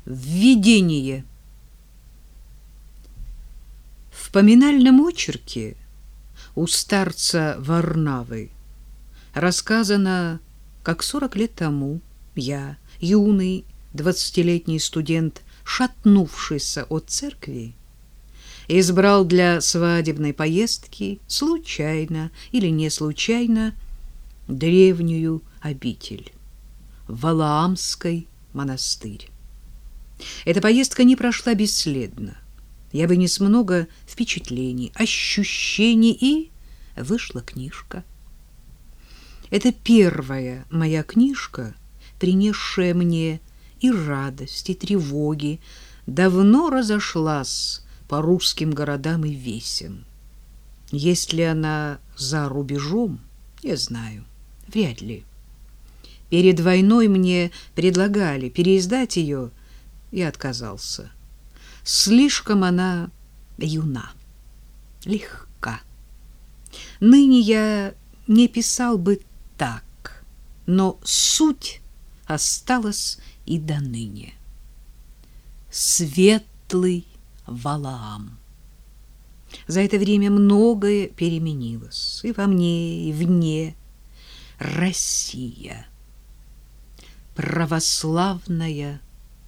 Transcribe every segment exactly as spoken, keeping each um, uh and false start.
Введение. В поминальном очерке у старца Варнавы рассказано, как сорок лет тому я, юный двадцатилетний студент, шатнувшийся от церкви, избрал для свадебной поездки случайно или не случайно древнюю обитель — Валаамский монастырь. Эта поездка не прошла бесследно. Я вынес много впечатлений, ощущений, и вышла книжка. Это первая моя книжка, принесшая мне и радость, и тревоги, давно разошлась по русским городам и весям. Есть ли она за рубежом, не знаю, вряд ли. Перед войной мне предлагали переиздать ее, и отказался. Слишком она юна, легка. Ныне я не писал бы так, но суть осталась и до ныне. Светлый Валаам. За это время многое переменилось и во мне, и вне. Россия. Православная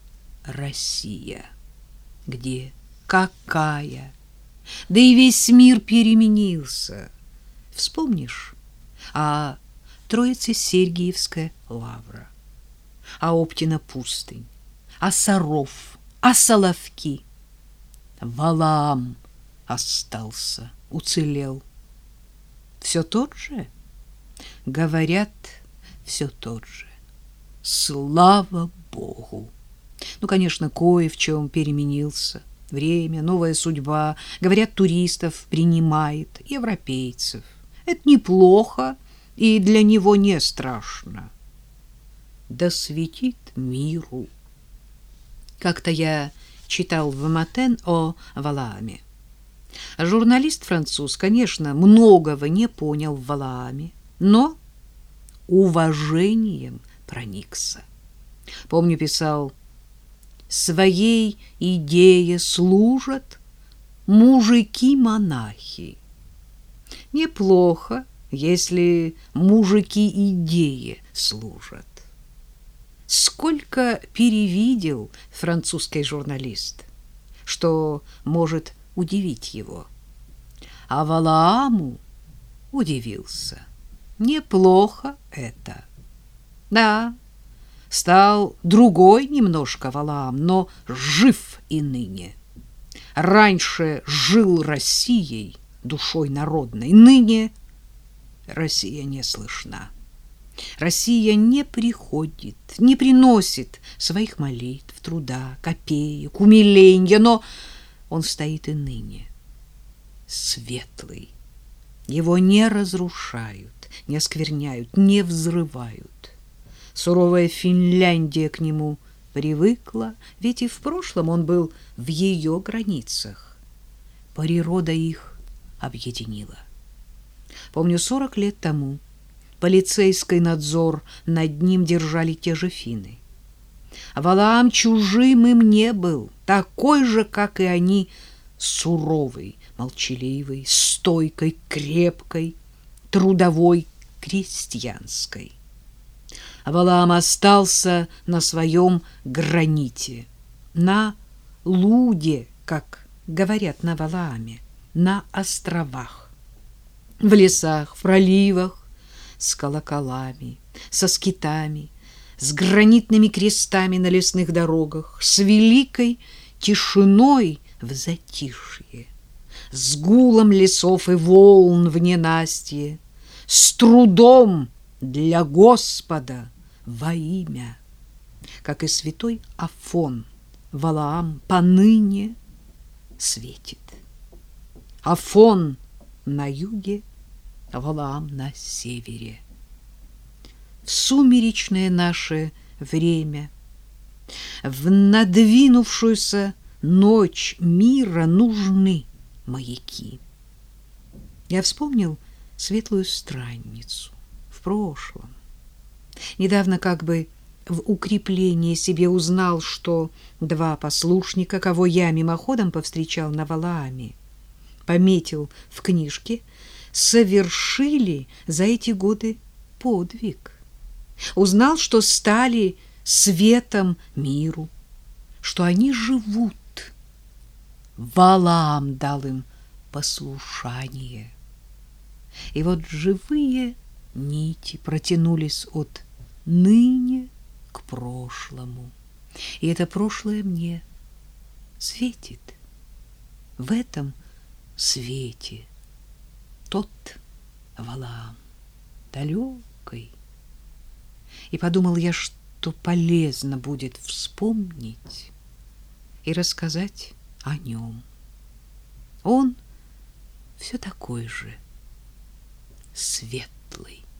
Россия. Где? Какая? Да и весь мир переменился. Вспомнишь? А Троице-Сергиевская лавра, а Оптина пустынь, а Саров, а Соловки. Валаам остался, уцелел. Все тот же? Говорят, все тот же. Слава Богу! Ну, конечно, кое в чем переменился. Время, новая судьба. Говорят, туристов принимает, европейцев. Это неплохо, и для него не страшно. Да светит миру. Как-то я читал в Матен о Валааме. Журналист француз, конечно, многого не понял в Валааме, но уважением проникся. Помню, писал: своей идее служат мужики-монахи. Неплохо, если мужики идее служат. Сколько перевидел французский журналист, что может удивить его. А Валааму удивился. Неплохо это. Да, стал другой немножко Валаам, но жив и ныне. Раньше жил Россией, душой народной, ныне Россия не слышна. Россия не приходит, не приносит своих молитв, труда, копеек, умиленья, но он стоит и ныне. Светлый. Его не разрушают, не оскверняют, не взрывают. Суровая Финляндия к нему привыкла, ведь и в прошлом он был в ее границах. Природа их объединила. Помню, сорок лет тому полицейский надзор над ним держали те же финны. Валаам чужим им не был, такой же, как и они, суровый, молчаливый, стойкой, крепкой, трудовой, крестьянской. Валаам остался на своем граните, на луде, как говорят на Валааме, на островах, в лесах, в проливах, с колоколами, со скитами, с гранитными крестами на лесных дорогах, с великой тишиной в затишье, с гулом лесов и волн в ненастье, с трудом для Господа во имя, как и святой Афон, Валаам поныне светит. Афон на юге, Валаам на севере. В сумеречное наше время, в надвинувшуюся ночь мира нужны маяки. Я вспомнил светлую странницу в прошлом. Недавно как бы в укрепление себе узнал, что два послушника, кого я мимоходом повстречал на Валааме, пометил в книжке, совершили за эти годы подвиг. Узнал, что стали светом миру, что они живут. Валаам дал им послушание. И вот живые нити протянулись от ныне к прошлому. И это прошлое мне светит. В этом свете тот Валаам далекий. И подумал я, что полезно будет вспомнить и рассказать о нем. Он все такой же светлый.